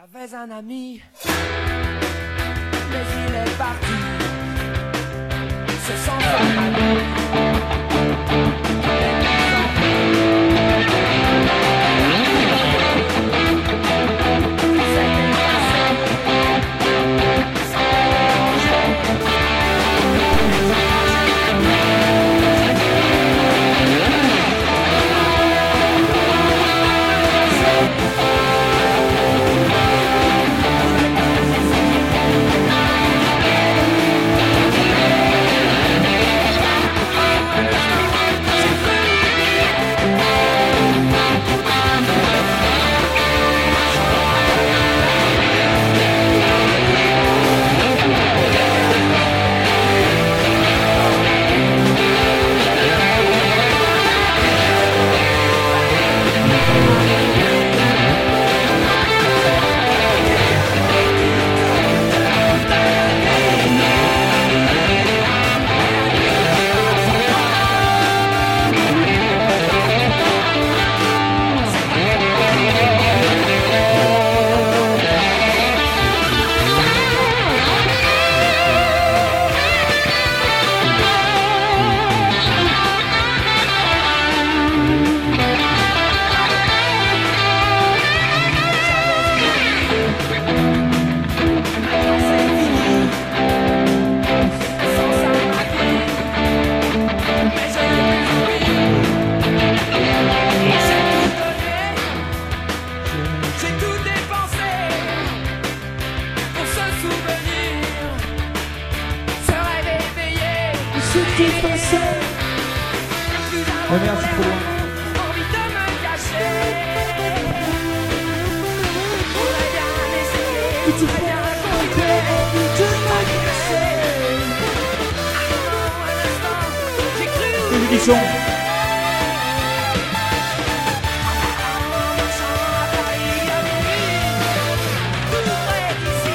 J'avais un ami, mais il est parti. Se sent Oh merde, c'est trop loin. envie de me cacher. Faudrait bien essayer, faudrait bien raconter, de m'agresser. Un instant, j'ai cru. Les éditions. En marchant à Paris à minuit, tout près d'ici.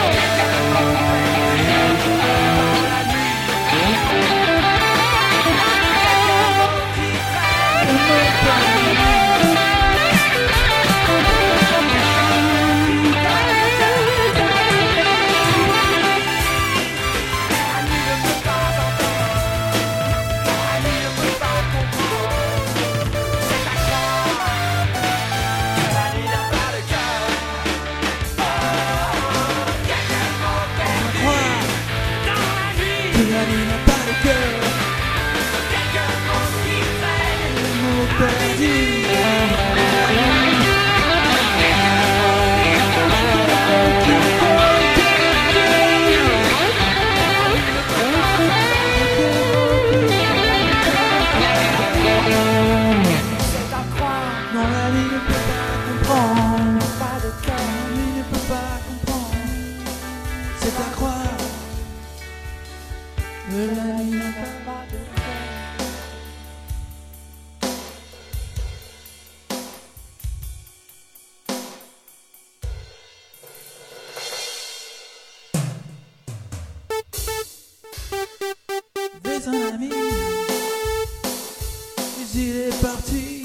Un ami, mais il est parti.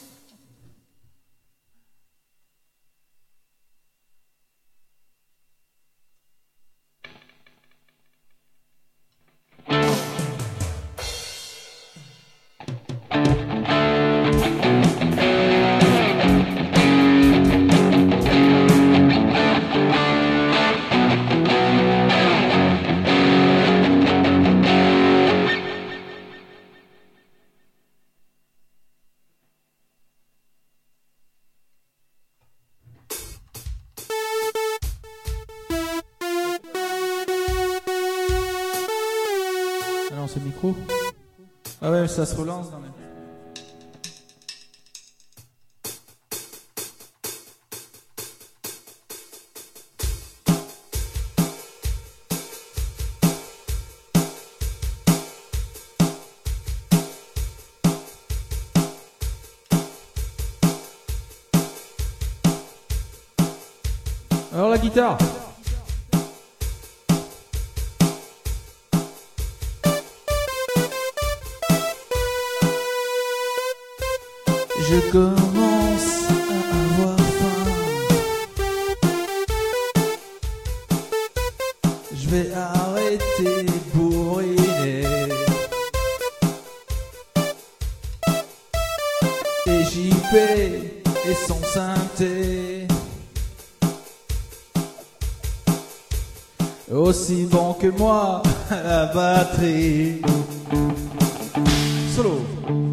Ce micro. Ah ouais, ça se relance. Non, mais... Alors la guitare. Je commence à avoir faim. aussi bon que moi à la batterie. Solo.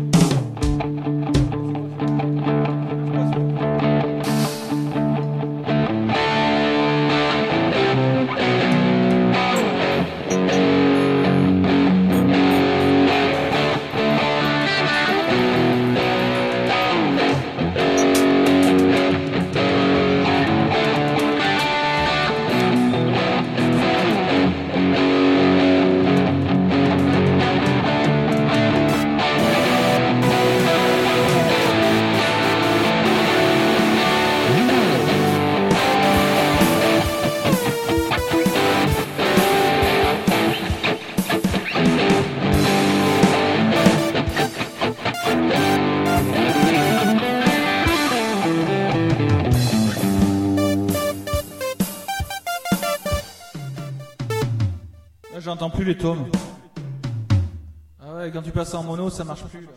Là, j'entends plus les tomes. Ah ouais, quand tu passes en mono, ça marche plus. Là.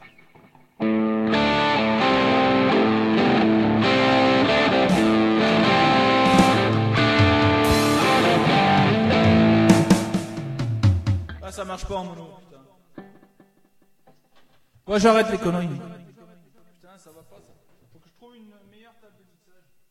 Ah, ça marche pas en mono, putain. Ouais, j'arrête les conneries. Putain, ça va pas ça. Faut que je trouve une meilleure table de mixage.